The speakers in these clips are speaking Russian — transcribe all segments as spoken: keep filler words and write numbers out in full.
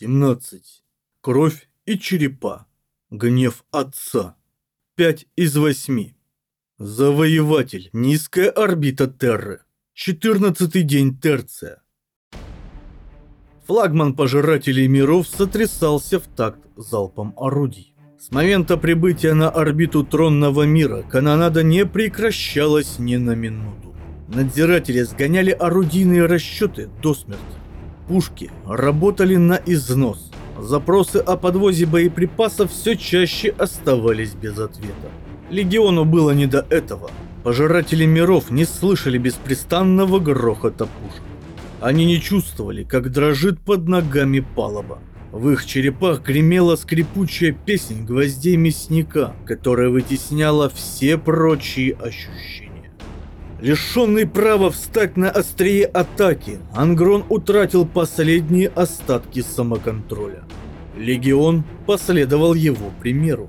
семнадцать. Кровь и черепа. Гнев отца. пять из восьми. Завоеватель. Низкая орбита Терры. четырнадцатый день Терция. Флагман Пожирателей миров сотрясался в такт залпом орудий. С момента прибытия на орбиту Тронного мира канонада не прекращалась ни на минуту. Надзиратели сгоняли орудийные расчеты до смерти. Пушки работали на износ. Запросы о подвозе боеприпасов все чаще оставались без ответа. Легиону было не до этого. Пожиратели миров не слышали беспрестанного грохота пушек. Они не чувствовали, как дрожит под ногами палуба. В их черепах гремела скрипучая песнь гвоздей мясника, которая вытесняла все прочие ощущения. Лишенный права встать на острие атаки, Ангрон утратил последние остатки самоконтроля. Легион последовал его примеру.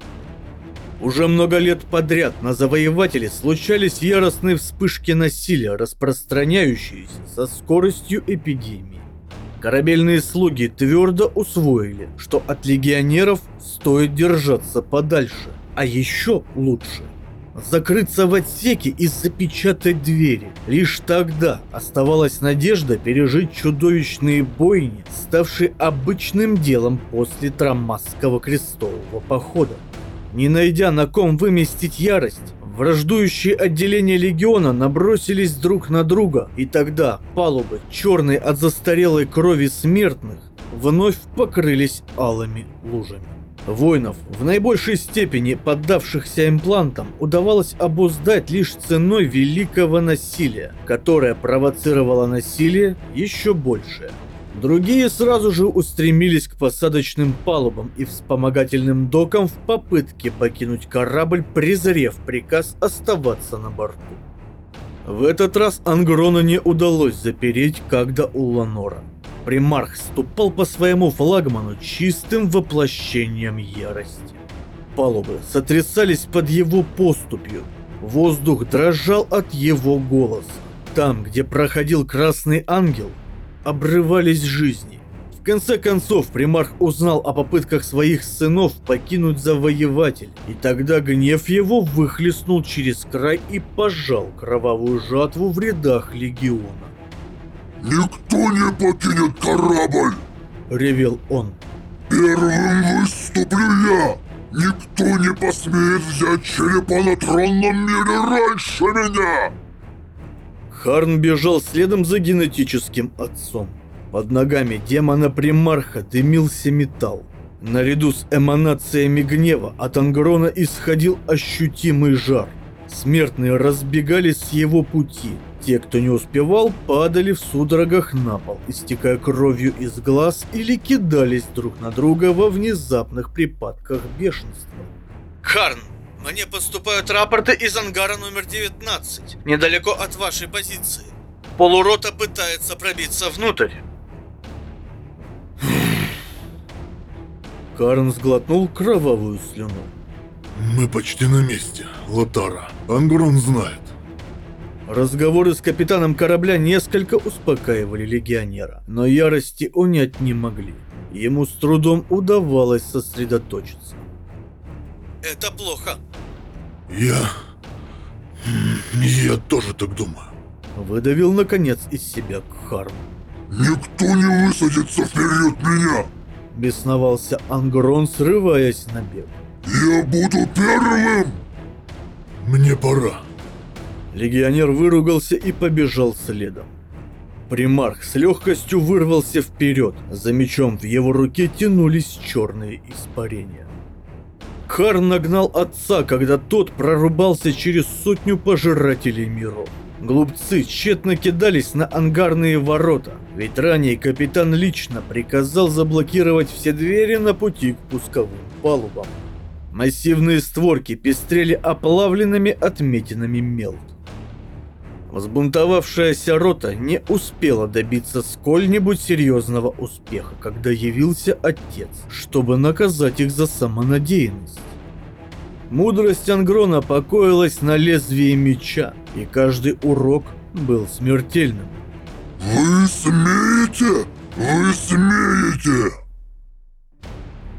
Уже много лет подряд на Завоевателе случались яростные вспышки насилия, распространяющиеся со скоростью эпидемии. Корабельные слуги твердо усвоили, что от легионеров стоит держаться подальше, а еще лучше закрыться в отсеке и запечатать двери. Лишь тогда оставалась надежда пережить чудовищные бойни, ставшие обычным делом после Трамасского крестового похода. Не найдя на ком выместить ярость, враждующие отделения легиона набросились друг на друга, и тогда палубы, черные от застарелой крови смертных, вновь покрылись алыми лужами. Воинов, в наибольшей степени поддавшихся имплантам, удавалось обуздать лишь ценой великого насилия, которое провоцировало насилие еще большее. Другие сразу же устремились к посадочным палубам и вспомогательным докам в попытке покинуть корабль, презрев приказ оставаться на борту. В этот раз Ангрону не удалось запереть Кагда Уланора. Примарх ступал по своему флагману чистым воплощением ярости. Палубы сотрясались под его поступью. Воздух дрожал от его голоса. Там, где проходил Красный Ангел, обрывались жизни. В конце концов, примарх узнал о попытках своих сынов покинуть Завоеватель, и тогда гнев его выхлестнул через край и пожал кровавую жатву в рядах легиона. «Никто не покинет корабль!» — ревел он. «Первым выступлю я! Никто не посмеет взять черепа на Тронном мире раньше меня!» Харн бежал следом за генетическим отцом. Под ногами демона-примарха дымился металл. Наряду с эманациями гнева от Ангрона исходил ощутимый жар. Смертные разбегались с его пути. Те, кто не успевал, падали в судорогах на пол, истекая кровью из глаз, или кидались друг на друга во внезапных припадках бешенства. «Харн, мне поступают рапорты из ангара номер девятнадцать, недалеко от вашей позиции. Полурота пытается пробиться внутрь». Карн сглотнул кровавую слюну. «Мы почти на месте, Лотара. Ангрон знает». Разговоры с капитаном корабля несколько успокаивали легионера, но ярости унять не могли. Ему с трудом удавалось сосредоточиться. «Это плохо». «Я... я тоже так думаю», — выдавил наконец из себя Кхарн. «Никто не высадится вперед меня!» — бесновался Ангрон, срываясь на бег. «Я буду первым!» «Мне пора!» Легионер выругался и побежал следом. Примарх с легкостью вырвался вперед, за мечом в его руке тянулись черные испарения. Харн нагнал отца, когда тот прорубался через сотню пожирателей миров. Глупцы тщетно кидались на ангарные ворота, ведь ранее капитан лично приказал заблокировать все двери на пути к пусковым палубам. Массивные створки пестрели оплавленными отметинами мелт. Взбунтовавшаяся рота не успела добиться сколь-нибудь серьезного успеха, когда явился отец, чтобы наказать их за самонадеянность. Мудрость Ангрона покоилась на лезвии меча, и каждый урок был смертельным. «Вы смеете? Вы смеете?»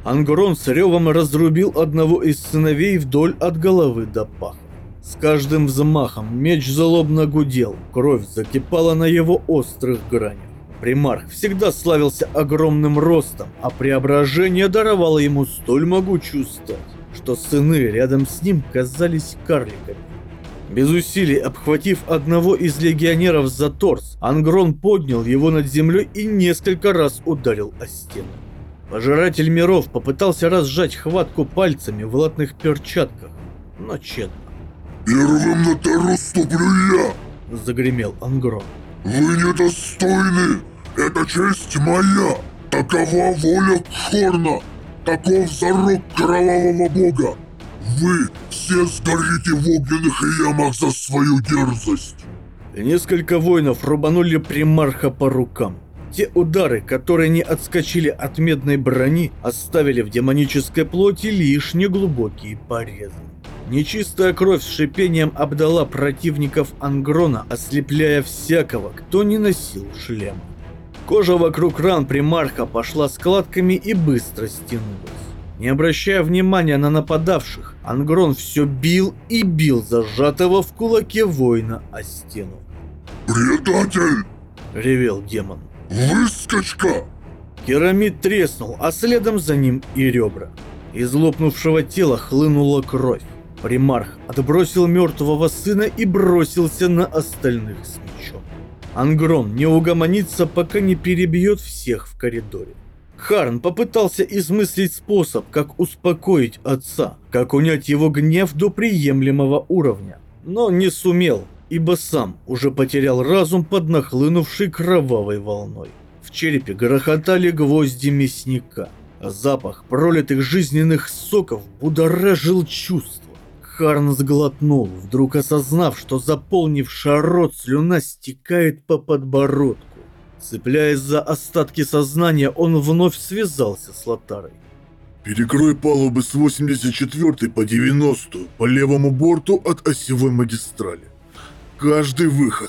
Ангрон с ревом разрубил одного из сыновей вдоль от головы до паха. С каждым взмахом меч злобно гудел, кровь закипала на его острых гранях. Примарх всегда славился огромным ростом, а преображение даровало ему столь могучую стать, что сыны рядом с ним казались карликами. Без усилий обхватив одного из легионеров за торс, Ангрон поднял его над землей и несколько раз ударил о стену. Пожиратель миров попытался разжать хватку пальцами в латных перчатках, но тщетно. «Первым на Терру ступлю я!» – загремел Ангрон. «Вы недостойны! Это честь моя! Такова воля Кхорна! Таков зарок кровавого бога! Вы все сгорите в огненных ямах за свою дерзость!» Несколько воинов рубанули примарха по рукам. Те удары, которые не отскочили от медной брони, оставили в демонической плоти лишь неглубокие порезы. Нечистая кровь с шипением обдала противников Ангрона, ослепляя всякого, кто не носил шлема. Кожа вокруг ран примарха пошла складками и быстро стянулась. Не обращая внимания на нападавших, Ангрон все бил и бил зажатого в кулаке воина о стену. «Предатель!» — ревел демон. «Выскочка!» Керамид треснул, а следом за ним и ребра. Из лопнувшего тела хлынула кровь. Примарх отбросил мертвого сына и бросился на остальных с мечом. Ангрон не угомонится, пока не перебьет всех в коридоре. Харн попытался измыслить способ, как успокоить отца, как унять его гнев до приемлемого уровня, но не сумел, ибо сам уже потерял разум под нахлынувшей кровавой волной. В черепе грохотали гвозди мясника, а запах пролитых жизненных соков будоражил чувства. Харн сглотнул, вдруг осознав, что заполнившая рот слюна стекает по подбородку. Цепляясь за остатки сознания, он вновь связался с Лотарой. «Перекрой палубы с восемьдесят четвёртой по девяностую по левому борту от осевой магистрали. Каждый выход».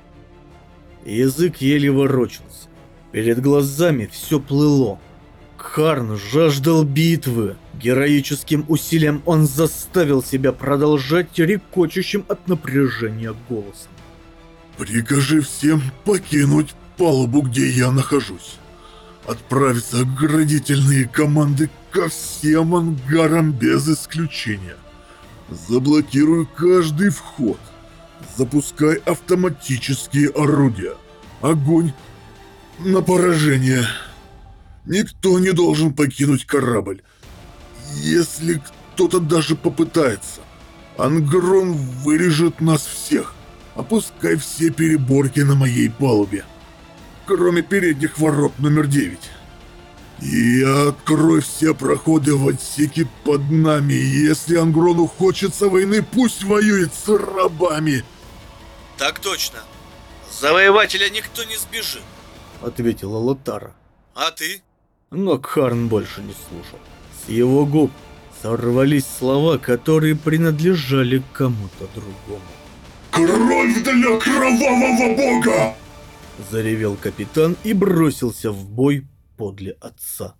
Язык еле ворочался. Перед глазами все плыло. Харн жаждал битвы. Героическим усилием он заставил себя продолжать рекочущим от напряжения голосом. «Прикажи всем покинуть палубу, где я нахожусь. Отправиться оградительные команды ко всем ангарам без исключения. Заблокируй каждый вход. Запускай автоматические орудия. Огонь на поражение. Никто не должен покинуть корабль. Если кто-то даже попытается, Ангрон вырежет нас всех. Опускай все переборки на моей палубе, кроме передних ворот номер девять. И открой все проходы в отсеке под нами. Если Ангрону хочется войны, пусть воюет с рабами». Так точно. Завоевателя никто не сбежит, ответила Лотара. А ты? Но Харн больше не слушал. С его губ сорвались слова, которые принадлежали кому-то другому. «Кровь для кровавого бога!» — заревел капитан и бросился в бой подле отца.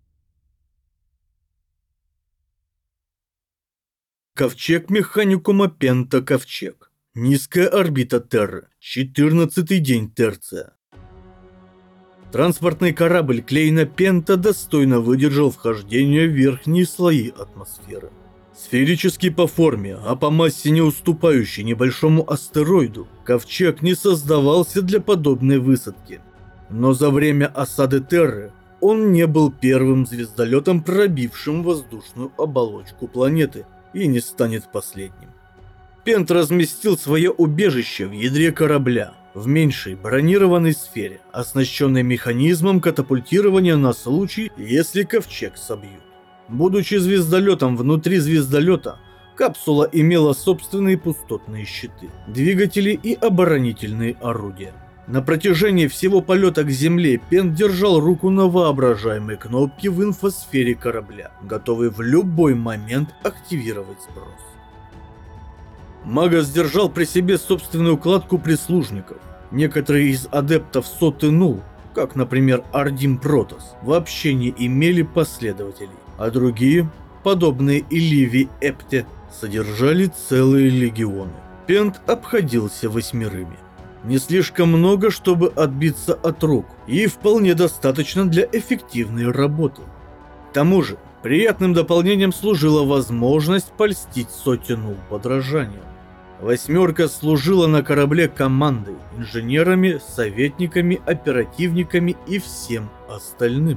Ковчег механикума Пента Ковчег. Низкая орбита Терры. четырнадцатый день Терция. Транспортный корабль Клейна Пента достойно выдержал вхождение в верхние слои атмосферы. Сферический по форме, а по массе не уступающий небольшому астероиду, Ковчег не создавался для подобной высадки. Но за время осады Терры он не был первым звездолетом, пробившим воздушную оболочку планеты, и не станет последним. Пент разместил свое убежище в ядре корабля, в меньшей бронированной сфере, оснащенной механизмом катапультирования на случай, если Ковчег собьют. Будучи звездолетом внутри звездолета, капсула имела собственные пустотные щиты, двигатели и оборонительные орудия. На протяжении всего полета к Земле Пент держал руку на воображаемой кнопке в инфосфере корабля, готовый в любой момент активировать сброс. Магас держал при себе собственную кладку прислужников. Некоторые из адептов Соты Нул, как, например, Ардим Протос, вообще не имели последователей. а другие, подобные Иливи Эпте, содержали целые легионы. Пент обходился восьмерыми. Не слишком много, чтобы отбиться от рук, и вполне достаточно для эффективной работы. К тому же, приятным дополнением служила возможность польстить сотену подражания. Восьмерка служила на корабле командой, инженерами, советниками, оперативниками и всем остальным.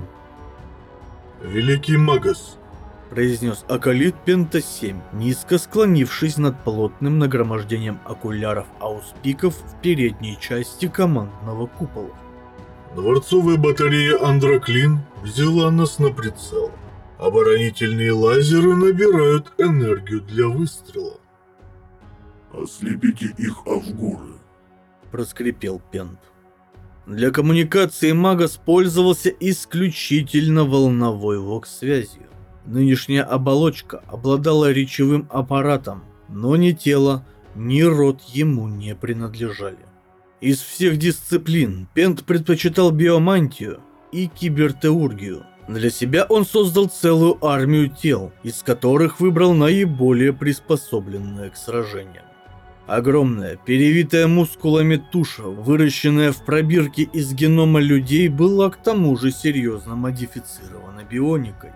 «Великий Магас», — произнес Акалит Пента семь, низко склонившись над плотным нагромождением окуляров ауспиков в передней части командного купола. «Дворцовая батарея Андроклин взяла нас на прицел. Оборонительные лазеры набирают энергию для выстрела». «Ослепите их авгуры», — проскрипел Пент. Для коммуникации Магас пользовался исключительно волновой вокс-связью. Нынешняя оболочка обладала речевым аппаратом, но ни тело, ни рот ему не принадлежали. Из всех дисциплин Пент предпочитал биомантию и кибертеургию. Для себя он создал целую армию тел, из которых выбрал наиболее приспособленное к сражениям. Огромная, перевитая мускулами туша, выращенная в пробирке из генома людей, была к тому же серьезно модифицирована бионикой.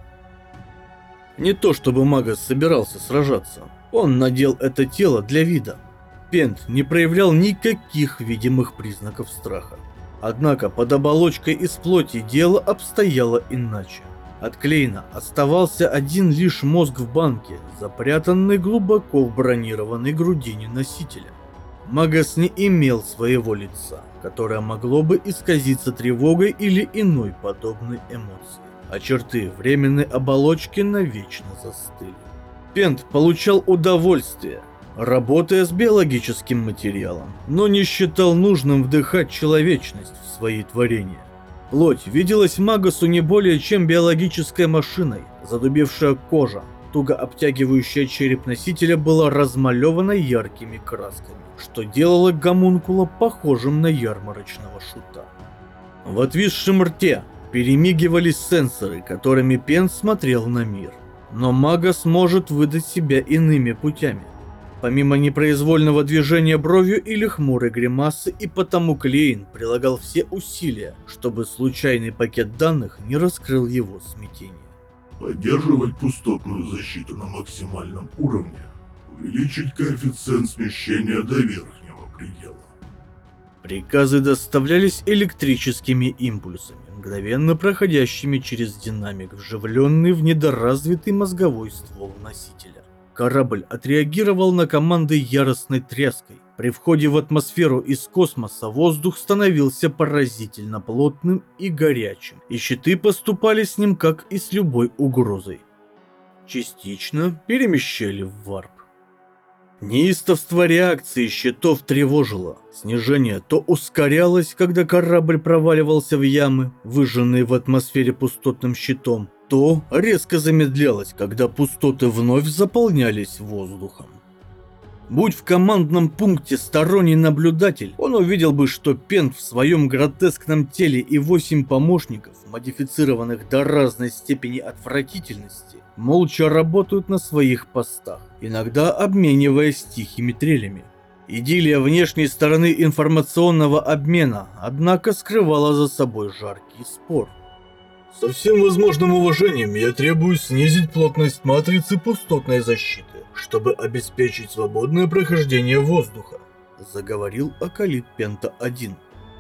Не то чтобы Магас собирался сражаться, он надел это тело для вида. Пент не проявлял никаких видимых признаков страха. Однако под оболочкой из плоти дело обстояло иначе. От Клейна оставался один лишь мозг в банке, запрятанный глубоко в бронированной грудине носителя. Магас не имел своего лица, которое могло бы исказиться тревогой или иной подобной эмоцией, а черты временной оболочки навечно застыли. Пент получал удовольствие, работая с биологическим материалом, но не считал нужным вдыхать человечность в свои творения. Плоть виделась Магасу не более чем биологической машиной. Задубевшая кожа, туго обтягивающая череп носителя, была размалевана яркими красками, что делало гомункула похожим на ярмарочного шута. В отвисшем рте перемигивались сенсоры, которыми Пент смотрел на мир. Но Магас может выдать себя иными путями. Помимо непроизвольного движения бровью или хмурой гримасы, и потому Клейн прилагал все усилия, чтобы случайный пакет данных не раскрыл его смятение. Поддерживать пустотную защиту на максимальном уровне. Увеличить коэффициент смещения до верхнего предела. Приказы доставлялись электрическими импульсами, мгновенно проходящими через динамик, вживленный в недоразвитый мозговой ствол носителя. Корабль отреагировал на команды яростной тряской. При входе в атмосферу из космоса воздух становился поразительно плотным и горячим, и щиты поступали с ним как и с любой угрозой. Частично перемещали в варп. Неистовство реакции щитов тревожило. Снижение то ускорялось, когда корабль проваливался в ямы, выжженные в атмосфере пустотным щитом, то резко замедлялось, когда пустоты вновь заполнялись воздухом. Будь в командном пункте сторонний наблюдатель, он увидел бы, что Пент в своем гротескном теле и восемь помощников, модифицированных до разной степени отвратительности, молча работают на своих постах, иногда обмениваясь тихими трелями. Идиллия внешней стороны информационного обмена, однако, скрывала за собой жаркий спор. Со всем возможным уважением я требую снизить плотность матрицы пустотной защиты, чтобы обеспечить свободное прохождение воздуха, заговорил Акалит Пента один.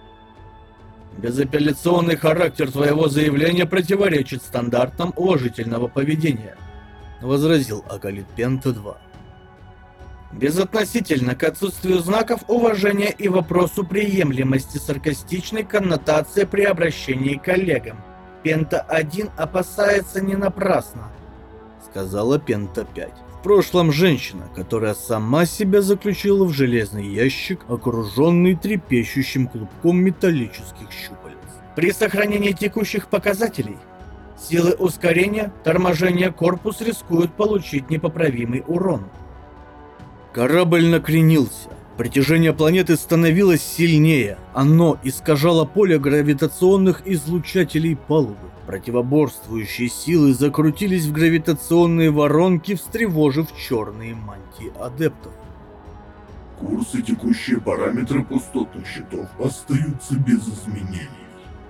Безапелляционный характер твоего заявления противоречит стандартам уважительного поведения, возразил Акалит Пента два. Безотносительно к отсутствию знаков уважения и вопросу приемлемости саркастичной коннотации при обращении к коллегам, Пента один опасается не напрасно, сказала Пента пять. В прошлом женщина, которая сама себя заключила в железный ящик, окруженный трепещущим клубком металлических щупалец. При сохранении текущих показателей силы ускорения, торможения корпус рискуют получить непоправимый урон. Корабль накренился. Притяжение планеты становилось сильнее. Оно искажало поле гравитационных излучателей палубы. Противоборствующие силы закрутились в гравитационные воронки, встревожив черные мантии адептов. Курс и текущие параметры пустотных щитов остаются без изменений.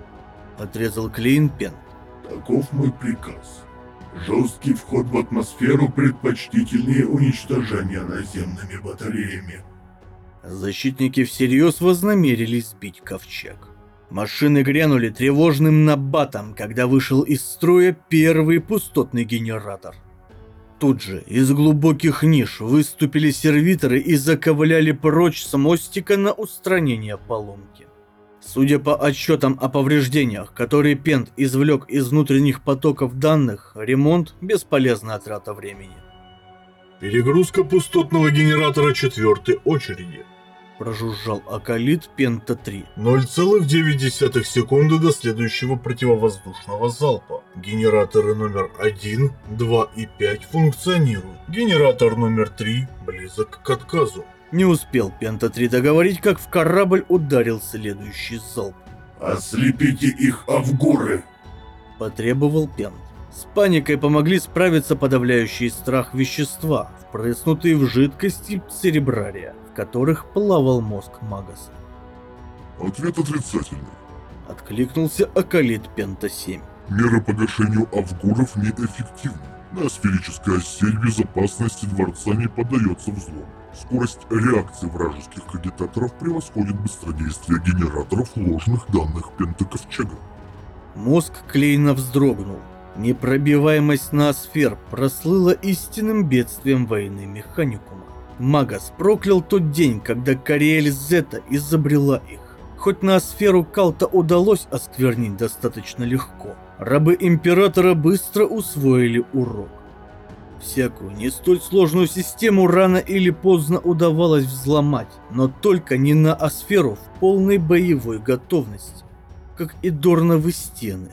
Отрезал Клейн Пент. Таков мой приказ. Жесткий вход в атмосферу предпочтительнее уничтожения наземными батареями. Защитники всерьез вознамерились сбить ковчег. Машины грянули тревожным набатом, когда вышел из строя первый пустотный генератор. Тут же из глубоких ниш выступили сервиторы и заковыляли прочь с мостика на устранение поломки. Судя по отчетам о повреждениях, которые Пент извлек из внутренних потоков данных, ремонт – бесполезная трата времени. Перегрузка пустотного генератора четвертой очереди. Прожужжал Акалит Пента три. ноль целых девять десятых секунды до следующего противовоздушного залпа. Генераторы номер один, два и пять функционируют. Генератор номер три близок к отказу. Не успел Пента три договорить, как в корабль ударил следующий залп. «Ослепите их, авгуры!» – потребовал Пент. С паникой помогли справиться подавляющие страх вещества, впрыснутые в жидкости церебрария, в которых плавал мозг Магаса. Ответ отрицательный. Откликнулся Акалит Пента семь. Меры по гашению авгуров неэффективны. На сферической оси безопасности дворца не поддается взлому. Скорость реакции вражеских агитаторов превосходит быстродействие генераторов ложных данных Пента-ковчега. Мозг Клейна вздрогнул. Непробиваемость ноосфер прослыла истинным бедствием войны Механикума. Магас проклял тот день, когда Кориэль Зета изобрела их. Хоть ноосферу Калта удалось осквернить достаточно легко, рабы Императора быстро усвоили урок. Всякую не столь сложную систему рано или поздно удавалось взломать, но только не ноосферу в полной боевой готовности, как и Дорновы стены.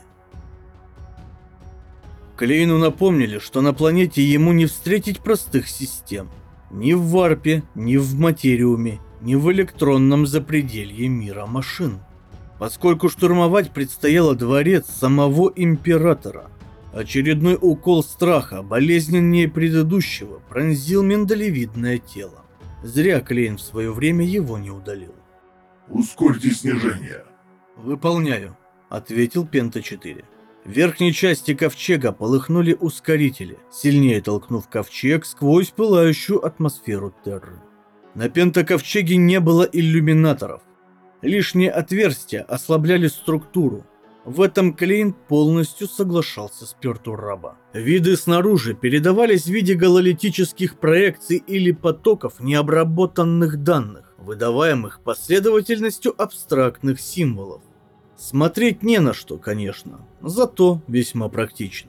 Клейну напомнили, что на планете ему не встретить простых систем. Ни в варпе, ни в материуме, ни в электронном запределье мира машин. Поскольку штурмовать предстояло дворец самого Императора. Очередной укол страха, болезненнее предыдущего, пронзил миндалевидное тело. Зря Клейн в свое время его не удалил. «Ускорьте снижение». «Выполняю», — ответил Пента четыре. В верхней части ковчега полыхнули ускорители, сильнее толкнув ковчег сквозь пылающую атмосферу Терры. На Пента-ковчеге не было иллюминаторов. Лишние отверстия ослабляли структуру. В этом Клейн полностью соглашался с Пертураба. Виды снаружи передавались в виде гололитических проекций или потоков необработанных данных, выдаваемых последовательностью абстрактных символов. Смотреть не на что, конечно, зато весьма практично.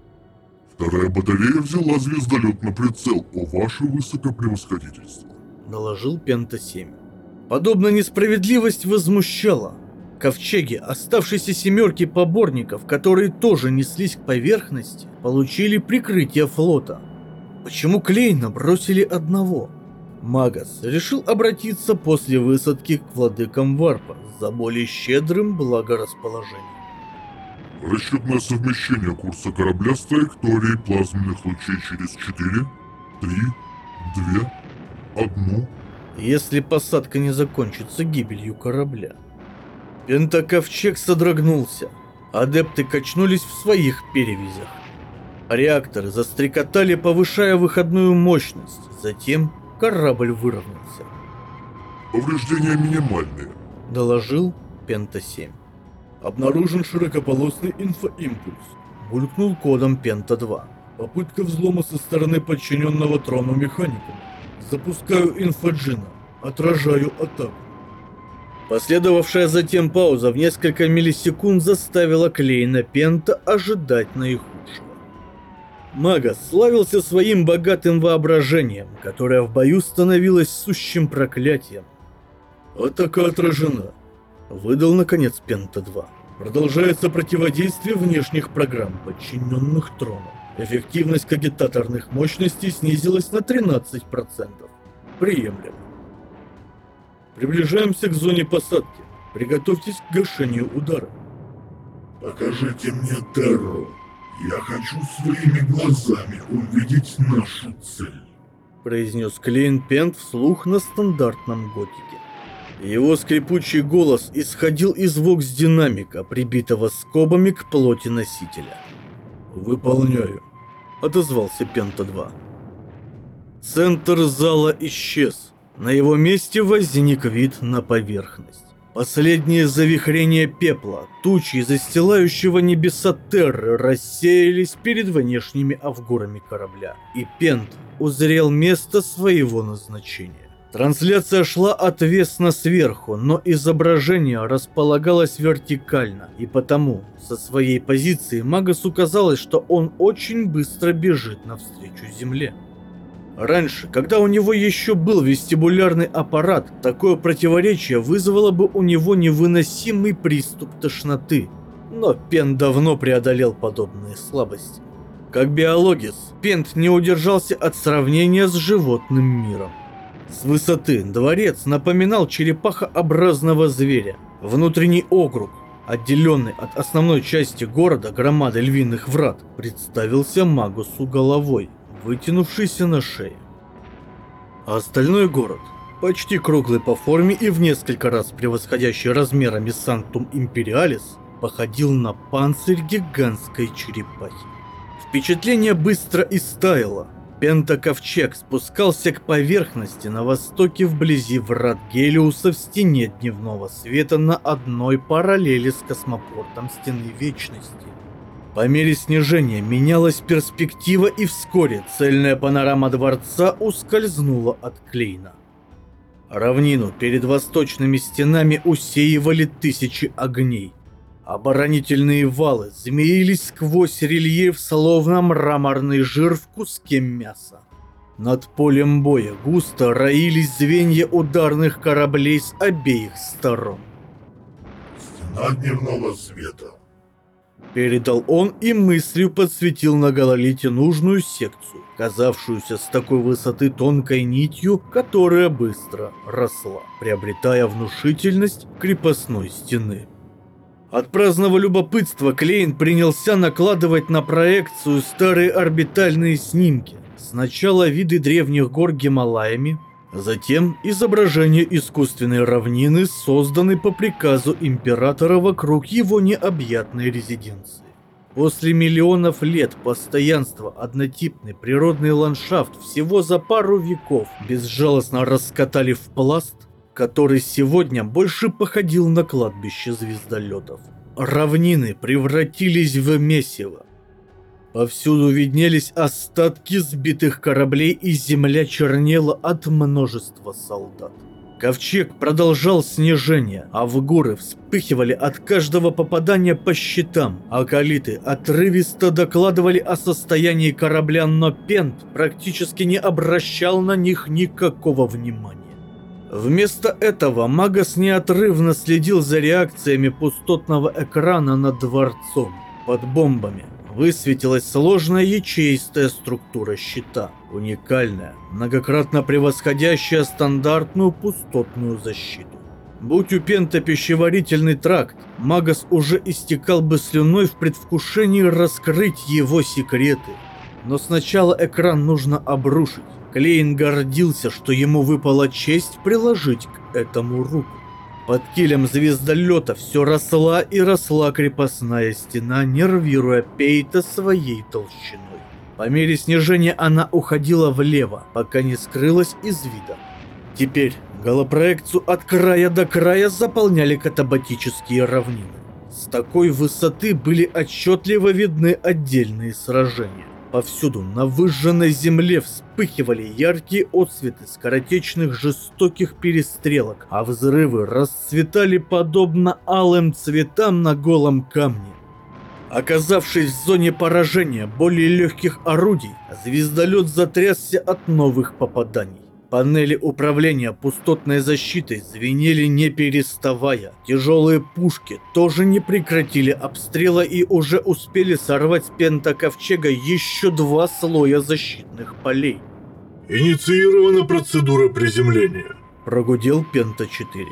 «Вторая батарея взяла звездолет на прицел, о ваше высокопревосходительство», — доложил Пента семь. Подобная несправедливость возмущала. Ковчеги оставшейся семерки поборников, которые тоже неслись к поверхности, получили прикрытие флота. Почему Клейна бросили одного? Магас решил обратиться после высадки к владыкам Варпа за более щедрым благорасположением. «Расчетное совмещение курса корабля с траекторией плазменных лучей через четыре, три, два, один. Если посадка не закончится гибелью корабля». Пентаковчег содрогнулся. Адепты качнулись в своих перевязях. Реакторы застрекотали, повышая выходную мощность. Затем корабль выровнялся. «Повреждения минимальные», — доложил Пента семь. «Обнаружен широкополосный инфоимпульс», — булькнул кодом Пента два. «Попытка взлома со стороны подчиненного трону механикума. Запускаю инфоджина. Отражаю атаку». Последовавшая затем пауза в несколько миллисекунд заставила Клейна Пента ожидать наихудшего. Магас славился своим богатым воображением, которое в бою становилось сущим проклятием. «Атака отражена», — выдал наконец Пента два. «Продолжается противодействие внешних программ, подчиненных трону. Эффективность кагитаторных мощностей снизилась на тринадцать процентов. Приемлемо. Приближаемся к зоне посадки. Приготовьтесь к гашению удара». Покажите мне Терру. Я хочу своими глазами увидеть нашу цель. Произнес Клейн Пент вслух на стандартном готике. Его скрипучий голос исходил из вокс-динамика, прибитого скобами к плоти носителя. «Выполняю», — отозвался Пента два. Центр зала исчез. На его месте возник вид на поверхность. Последние завихрения пепла, тучи, застилающего небеса Терры, рассеялись перед внешними авгурами корабля, и Пент узрел место своего назначения. Трансляция шла отвесно сверху, но изображение располагалось вертикально, и потому со своей позиции Магасу казалось, что он очень быстро бежит навстречу Земле. Раньше, когда у него еще был вестибулярный аппарат, такое противоречие вызвало бы у него невыносимый приступ тошноты. Но Пент давно преодолел подобные слабости. Как биологис, Пент не удержался от сравнения с животным миром. С высоты дворец напоминал черепахообразного зверя. Внутренний округ, отделенный от основной части города громадой львиных врат, представился Магусу головой, вытянувшийся на шее. А остальной город, почти круглый по форме и в несколько раз превосходящий размерами Санктум Империалис, походил на панцирь гигантской черепахи. Впечатление быстро истаяло. Пентаковчег спускался к поверхности на востоке вблизи врат Гелиуса в стене дневного света на одной параллели с космопортом Стены Вечности. По мере снижения менялась перспектива, и вскоре цельная панорама дворца ускользнула от Клейна. Равнину перед восточными стенами усеивали тысячи огней. Оборонительные валы змеились сквозь рельеф, словно мраморный жир в куске мяса. Над полем боя густо роились звенья ударных кораблей с обеих сторон. Стена дневного света. Передал он и мыслью подсветил на гололите нужную секцию, казавшуюся с такой высоты тонкой нитью, которая быстро росла, приобретая внушительность крепостной стены. От праздного любопытства Клейн принялся накладывать на проекцию старые орбитальные снимки. Сначала виды древних гор Гималаями, затем изображение искусственной равнины, созданной по приказу императора вокруг его необъятной резиденции. После миллионов лет постоянства однотипный природный ландшафт всего за пару веков безжалостно раскатали в пласт, который сегодня больше походил на кладбище звездолетов. Равнины превратились в месиво. Повсюду виднелись остатки сбитых кораблей, и земля чернела от множества солдат. Ковчег продолжал снижение, а авгуры вспыхивали от каждого попадания по щитам, а калиты отрывисто докладывали о состоянии корабля, но Пент практически не обращал на них никакого внимания. Вместо этого Магас неотрывно следил за реакциями пустотного экрана над дворцом. Под бомбами высветилась сложная ячеистая структура щита, уникальная, многократно превосходящая стандартную пустотную защиту. Будь у Пента пищеварительный тракт, Магас уже истекал бы слюной в предвкушении раскрыть его секреты. Но сначала экран нужно обрушить. Клейн гордился, что ему выпала честь приложить к этому руку. Под килем звездолета все росла и росла крепостная стена, нервируя Пейта своей толщиной. По мере снижения она уходила влево, пока не скрылась из вида. Теперь голопроекцию от края до края заполняли катабатические равнины. С такой высоты были отчетливо видны отдельные сражения. Повсюду на выжженной земле вспыхивали яркие отсветы скоротечных жестоких перестрелок, а взрывы расцветали подобно алым цветам на голом камне. Оказавшись в зоне поражения более легких орудий, звездолет затрясся от новых попаданий. Панели управления пустотной защитой звенели не переставая. Тяжелые пушки тоже не прекратили обстрела и уже успели сорвать с Пентаковчега еще два слоя защитных полей. Инициирована процедура приземления. Прогудел Пента четыре.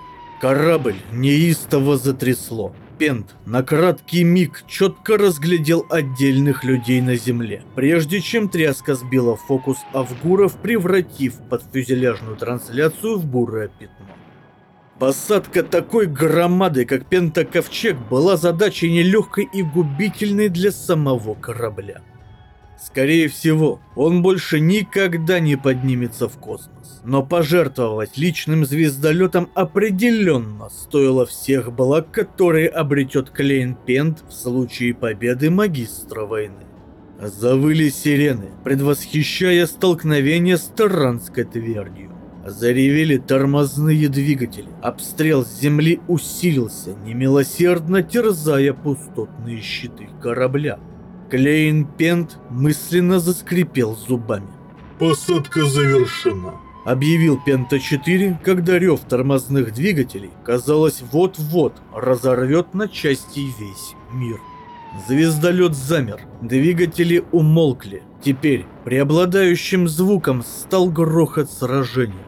Корабль неистово затрясло. Пент на краткий миг четко разглядел отдельных людей на земле, прежде чем тряска сбила фокус Авгуров, превратив подфюзеляжную трансляцию в бурое пятно. Посадка такой громады, как Пента-ковчег, была задачей нелегкой и губительной для самого корабля. Скорее всего, он больше никогда не поднимется в космос, но пожертвовать личным звездолетом определенно стоило всех благ, которые обретет Клейн Пент в случае победы магистра войны. Завыли сирены, предвосхищая столкновение с Таранской твердью. Заревели тормозные двигатели, обстрел с земли усилился, немилосердно терзая пустотные щиты корабля. Клейн Пент мысленно заскрипел зубами. Посадка завершена, Объявил Пента четыре, когда рев тормозных двигателей, казалось, вот-вот разорвет на части весь мир. Звездолет замер, двигатели умолкли. Теперь преобладающим звуком стал грохот сражения.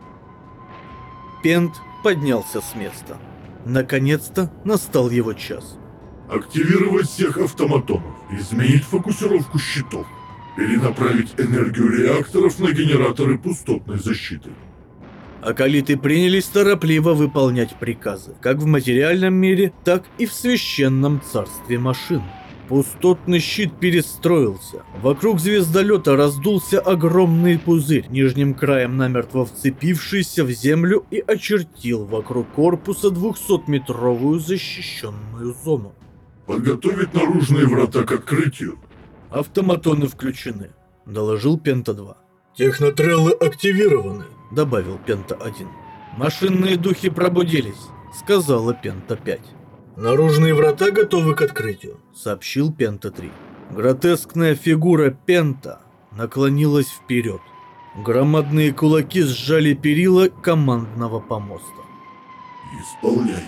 Пент поднялся с места. Наконец-то настал его час. Активировать всех автоматонов, изменить фокусировку щитов, перенаправить энергию реакторов на генераторы пустотной защиты. Акалиты принялись торопливо выполнять приказы, как в материальном мире, так и в священном царстве машин. Пустотный щит перестроился. Вокруг звездолета раздулся огромный пузырь, нижним краем намертво вцепившийся в землю, и очертил вокруг корпуса двухсотметровую защищенную зону. Подготовить наружные врата к открытию. Автоматоны включены, доложил Пента два. Технотреллы активированы, Добавил Пента один. Машинные духи пробудились, сказала Пента пять. наружные врата готовы к открытию, Сообщил Пента три. Гротескная фигура Пента наклонилась вперед. Громадные кулаки сжали перила командного помоста. Исполняйте.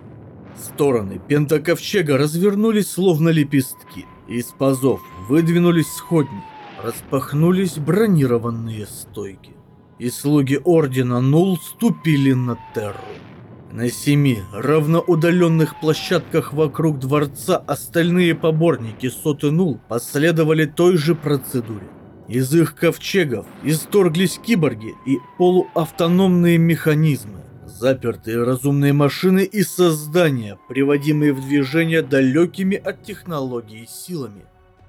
Стороны Пента-ковчега развернулись словно лепестки. Из пазов выдвинулись сходни, распахнулись бронированные стойки. И слуги Ордена Нул ступили на Терру. На семи равноудаленных площадках вокруг дворца остальные поборники Соты Нул последовали той же процедуре. Из их ковчегов исторглись киборги и полуавтономные механизмы, запертые разумные машины и создания, приводимые в движение далекими от технологий силами.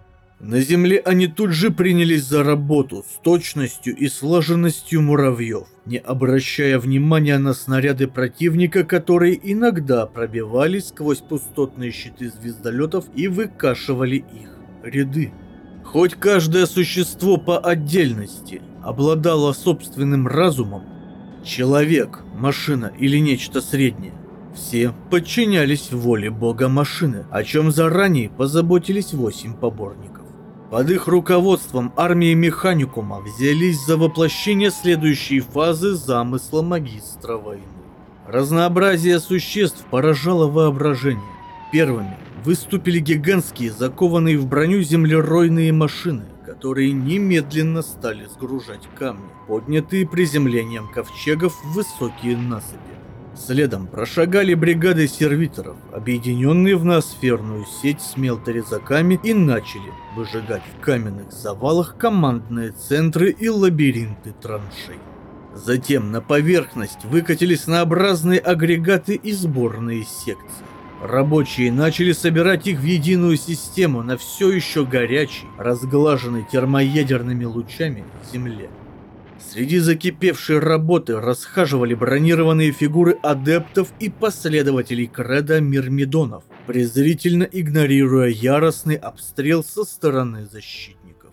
На земле они тут же принялись за работу с точностью и слаженностью муравьев, не обращая внимания на снаряды противника, которые иногда пробивались сквозь пустотные щиты звездолетов и выкашивали их ряды. Хоть каждое существо по отдельности обладало собственным разумом, человек, машина или нечто среднее, все подчинялись воле бога машины, о чем заранее позаботились восемь поборников. Под их руководством армии Механикума взялись за воплощение следующей фазы замысла магистра войны. Разнообразие существ поражало воображение. Первыми выступили гигантские, закованные в броню землеройные машины, которые немедленно стали сгружать камни, поднятые приземлением ковчегов в высокие насыпи. Следом прошагали бригады сервиторов, объединенные в ноосферную сеть с мелторезаками, и начали выжигать в каменных завалах командные центры и лабиринты траншей. Затем на поверхность выкатились однообразные агрегаты и сборные секции. Рабочие начали собирать их в единую систему на все еще горячей, разглаженной термоядерными лучами земле. Среди закипевшей работы расхаживали бронированные фигуры адептов и последователей кредо мирмидонов, презрительно игнорируя яростный обстрел со стороны защитников.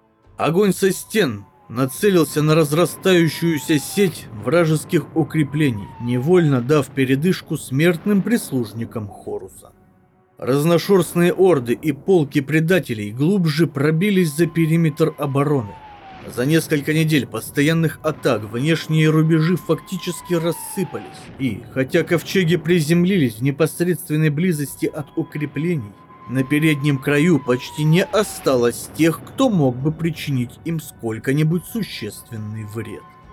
Огонь со стен нацелился на разрастающуюся сеть вражеских укреплений, невольно дав передышку смертным прислужникам Хоруса. Разношерстные орды и полки предателей глубже пробились за периметр обороны. За несколько недель постоянных атак внешние рубежи фактически рассыпались, и, хотя ковчеги приземлились в непосредственной близости от укреплений, на переднем краю почти не осталось тех, кто мог бы причинить им сколько-нибудь существенный вред.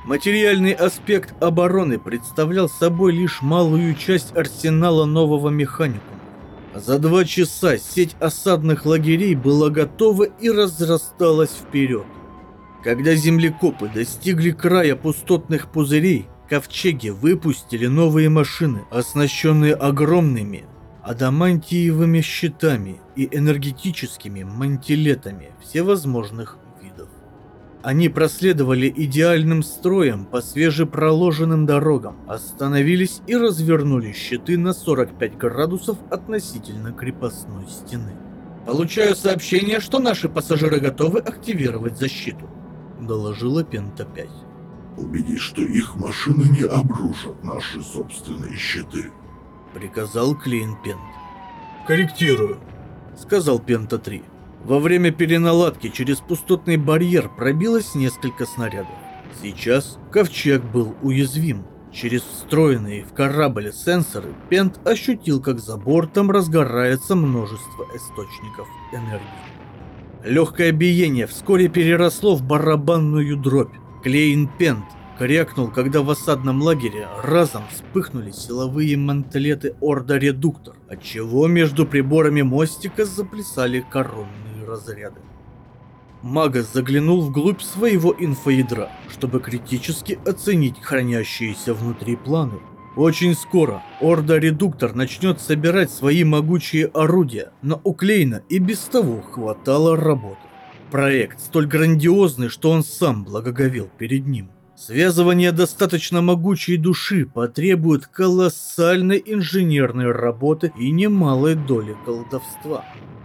Материальный аспект обороны представлял собой лишь малую часть арсенала нового механикума. За два часа сеть осадных лагерей была готова и разрасталась вперед. Когда землекопы достигли края пустотных пузырей, ковчеги выпустили новые машины, оснащенные огромными адамантиевыми щитами и энергетическими мантилетами всевозможных видов. Они проследовали идеальным строем по свежепроложенным дорогам, остановились и развернули щиты на сорок пять градусов относительно крепостной стены. «Получаю сообщение, что наши пассажиры готовы активировать защиту», — доложила Пента пять. Убедись, что их машины не обрушат наши собственные щиты. Приказал Клейн Пент. Корректирую. Сказал Пента три. Во время переналадки через пустотный барьер пробилось несколько снарядов. Сейчас ковчег был уязвим. Через встроенные в корабль сенсоры Пент ощутил, как за бортом разгорается множество источников энергии. Легкое биение вскоре переросло в барабанную дробь. Клейн Пент крякнул, когда в осадном лагере разом вспыхнули силовые мантелеты Орда Редуктор, отчего между приборами мостика заплясали коронные разряды. Магас заглянул вглубь своего инфоядра, чтобы критически оценить хранящиеся внутри планы. Очень скоро Орда Редуктор начнет собирать свои могучие орудия, но у Клейна и без того хватало работы. Проект столь грандиозный, что он сам благоговел перед ним. Связывание достаточно могучей души потребует колоссальной инженерной работы и немалой доли колдовства.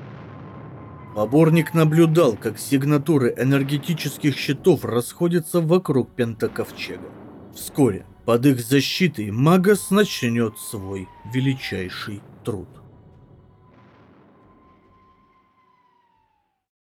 Поборник наблюдал, как сигнатуры энергетических щитов расходятся вокруг Пентаковчега. Вскоре под их защитой Магас начнет свой величайший труд.